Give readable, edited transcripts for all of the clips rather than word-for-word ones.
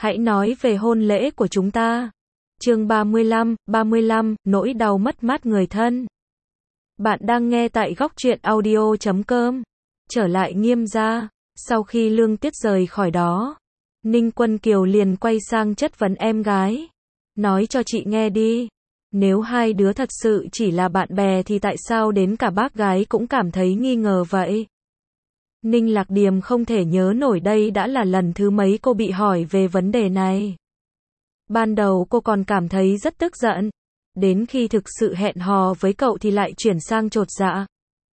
Hãy nói về hôn lễ của chúng ta. Chương 35, nỗi đau mất mát người thân. Bạn đang nghe tại góc truyện audio.com. Trở lại Nghiêm gia, sau khi Lương Tiết rời khỏi đó, Ninh Quân Kiều liền quay sang chất vấn em gái. Nói cho chị nghe đi, nếu hai đứa thật sự chỉ là bạn bè thì tại sao đến cả bác gái cũng cảm thấy nghi ngờ vậy? Ninh Lạc Điềm không thể nhớ nổi đây đã là lần thứ mấy cô bị hỏi về vấn đề này. Ban đầu cô còn cảm thấy rất tức giận, đến khi thực sự hẹn hò với cậu thì lại chuyển sang chột dạ.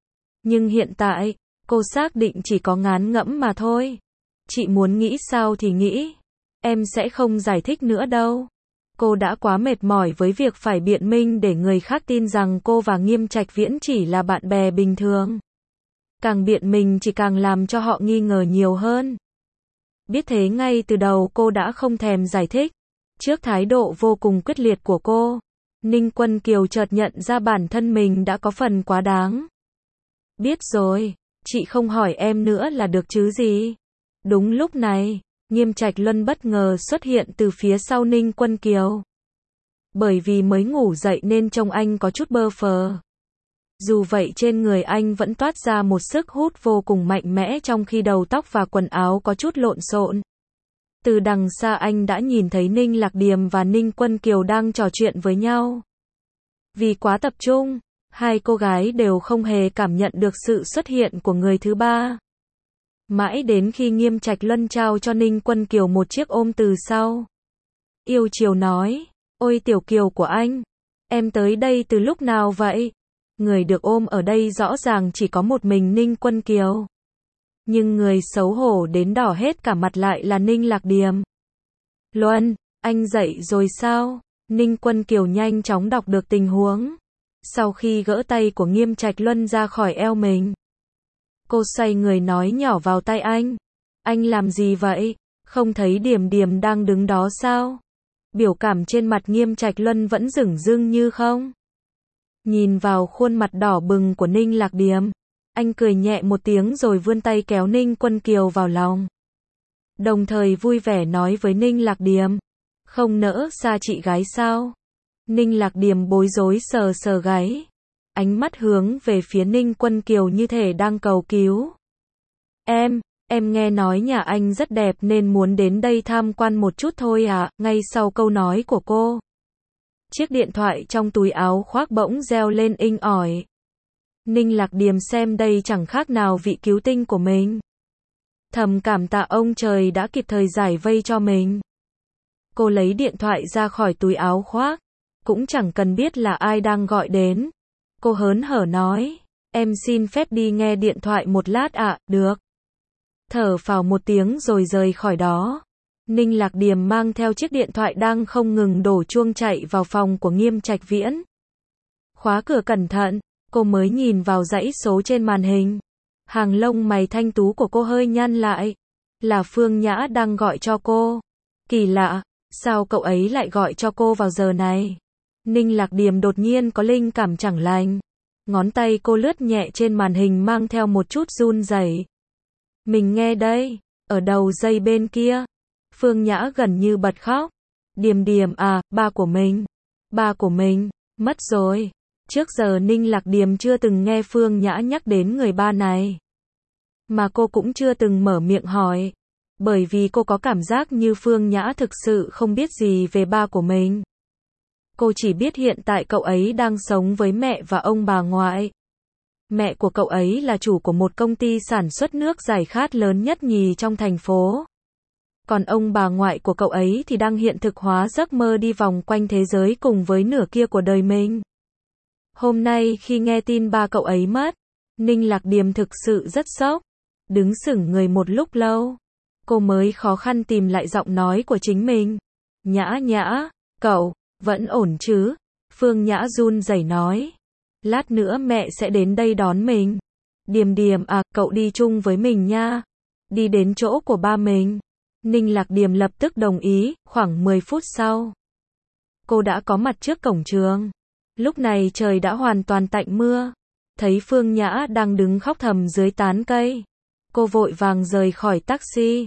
Nhưng hiện tại, cô xác định chỉ có ngán ngẫm mà thôi. Chị muốn nghĩ sao thì nghĩ, em sẽ không giải thích nữa đâu. Cô đã quá mệt mỏi với việc phải biện minh để người khác tin rằng cô và Nghiêm Trạch Viễn chỉ là bạn bè bình thường. Càng biện minh chỉ càng làm cho họ nghi ngờ nhiều hơn. Biết thế ngay từ đầu cô đã không thèm giải thích. Trước thái độ vô cùng quyết liệt của cô, Ninh Quân Kiều chợt nhận ra bản thân mình đã có phần quá đáng. Biết rồi, chị không hỏi em nữa là được chứ gì. Đúng lúc này, Nghiêm Trạch Luân bất ngờ xuất hiện từ phía sau Ninh Quân Kiều. Bởi vì mới ngủ dậy nên trông anh có chút bơ phờ. Dù vậy trên người anh vẫn toát ra một sức hút vô cùng mạnh mẽ trong khi đầu tóc và quần áo có chút lộn xộn. Từ đằng xa anh đã nhìn thấy Ninh Lạc Điềm và Ninh Quân Kiều đang trò chuyện với nhau. Vì quá tập trung, hai cô gái đều không hề cảm nhận được sự xuất hiện của người thứ ba. Mãi đến khi Nghiêm Trạch Luân trao cho Ninh Quân Kiều một chiếc ôm từ sau. Yêu chiều nói, ôi Tiểu Kiều của anh, em tới đây từ lúc nào vậy? Người được ôm ở đây rõ ràng chỉ có một mình Ninh Quân Kiều. Nhưng người xấu hổ đến đỏ hết cả mặt lại là Ninh Lạc Điềm. Luân, anh dậy rồi sao? Ninh Quân Kiều nhanh chóng đọc được tình huống. Sau khi gỡ tay của Nghiêm Trạch Luân ra khỏi eo mình, cô xoay người nói nhỏ vào tai anh. Anh làm gì vậy? Không thấy Điềm Điềm đang đứng đó sao? Biểu cảm trên mặt Nghiêm Trạch Luân vẫn dửng dưng như không. Nhìn vào khuôn mặt đỏ bừng của Ninh Lạc Điềm, anh cười nhẹ một tiếng rồi vươn tay kéo Ninh Quân Kiều vào lòng. Đồng thời vui vẻ nói với Ninh Lạc Điềm, không nỡ xa chị gái sao? Ninh Lạc Điềm bối rối sờ sờ gáy, ánh mắt hướng về phía Ninh Quân Kiều như thể đang cầu cứu. Em nghe nói nhà anh rất đẹp nên muốn đến đây tham quan một chút thôi à? Ngay sau câu nói của cô, chiếc điện thoại trong túi áo khoác bỗng reo lên inh ỏi. Ninh Lạc Điềm xem đây chẳng khác nào vị cứu tinh của mình. Thầm cảm tạ ông trời đã kịp thời giải vây cho mình. Cô lấy điện thoại ra khỏi túi áo khoác, cũng chẳng cần biết là ai đang gọi đến. Cô hớn hở nói, em xin phép đi nghe điện thoại một lát ạ. Được. Thở phào một tiếng rồi rời khỏi đó. Ninh Lạc Điềm mang theo chiếc điện thoại đang không ngừng đổ chuông chạy vào phòng của Nghiêm Trạch Viễn. Khóa cửa cẩn thận, cô mới nhìn vào dãy số trên màn hình. Hàng lông mày thanh tú của cô hơi nhăn lại. Là Phương Nhã đang gọi cho cô. Kỳ lạ, sao cậu ấy lại gọi cho cô vào giờ này? Ninh Lạc Điềm đột nhiên có linh cảm chẳng lành. Ngón tay cô lướt nhẹ trên màn hình mang theo một chút run rẩy. Mình nghe đây, ở đầu dây bên kia. Phương Nhã gần như bật khóc. Điềm Điềm à, ba của mình, mất rồi. Trước giờ Ninh Lạc Điềm chưa từng nghe Phương Nhã nhắc đến người ba này. Mà cô cũng chưa từng mở miệng hỏi. Bởi vì cô có cảm giác như Phương Nhã thực sự không biết gì về ba của mình. Cô chỉ biết hiện tại cậu ấy đang sống với mẹ và ông bà ngoại. Mẹ của cậu ấy là chủ của một công ty sản xuất nước giải khát lớn nhất nhì trong thành phố. Còn ông bà ngoại của cậu ấy thì đang hiện thực hóa giấc mơ đi vòng quanh thế giới cùng với nửa kia của đời mình. Hôm nay khi nghe tin ba cậu ấy mất, Ninh Lạc Điềm thực sự rất sốc. Đứng sững người một lúc lâu, cô mới khó khăn tìm lại giọng nói của chính mình. Nhã, cậu, vẫn ổn chứ? Phương Nhã run rẩy nói. Lát nữa mẹ sẽ đến đây đón mình. Điềm à, cậu đi chung với mình nha. Đi đến chỗ của ba mình. Ninh Lạc Điềm lập tức đồng ý, khoảng 10 phút sau. Cô đã có mặt trước cổng trường. Lúc này trời đã hoàn toàn tạnh mưa. Thấy Phương Nhã đang đứng khóc thầm dưới tán cây. Cô vội vàng rời khỏi taxi.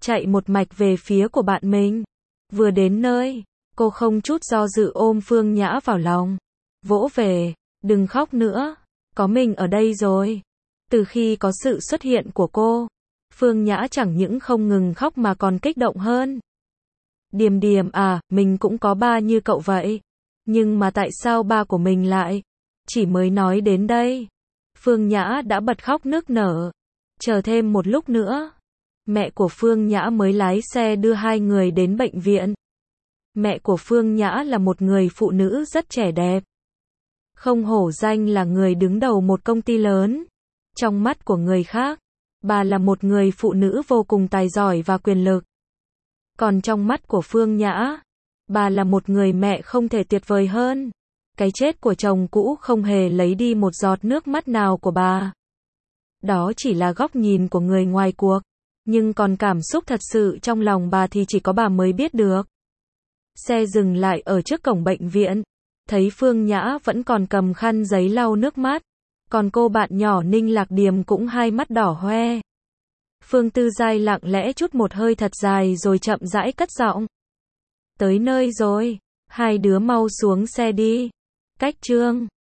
chạy một mạch về phía của bạn mình. Vừa đến nơi, cô không chút do dự ôm Phương Nhã vào lòng. Vỗ về, đừng khóc nữa, có mình ở đây rồi. Từ khi có sự xuất hiện của cô, Phương Nhã chẳng những không ngừng khóc mà còn kích động hơn. Điềm Điềm à, mình cũng có ba như cậu vậy. Nhưng mà tại sao ba của mình lại? Chỉ mới nói đến đây, Phương Nhã đã bật khóc nức nở. Chờ thêm một lúc nữa, mẹ của Phương Nhã mới lái xe đưa hai người đến bệnh viện. Mẹ của Phương Nhã là một người phụ nữ rất trẻ đẹp. Không hổ danh là người đứng đầu một công ty lớn. Trong mắt của người khác, bà là một người phụ nữ vô cùng tài giỏi và quyền lực. Còn trong mắt của Phương Nhã, bà là một người mẹ không thể tuyệt vời hơn. Cái chết của chồng cũ không hề lấy đi một giọt nước mắt nào của bà. Đó chỉ là góc nhìn của người ngoài cuộc. Nhưng còn cảm xúc thật sự trong lòng bà thì chỉ có bà mới biết được. Xe dừng lại ở trước cổng bệnh viện. Thấy Phương Nhã vẫn còn cầm khăn giấy lau nước mắt. Còn cô bạn nhỏ Ninh Lạc Điềm cũng hai mắt đỏ hoe. Phương Tư Giai lặng lẽ trút một hơi thật dài rồi chậm rãi cất giọng. Tới nơi rồi, hai đứa mau xuống xe đi. Cách Trương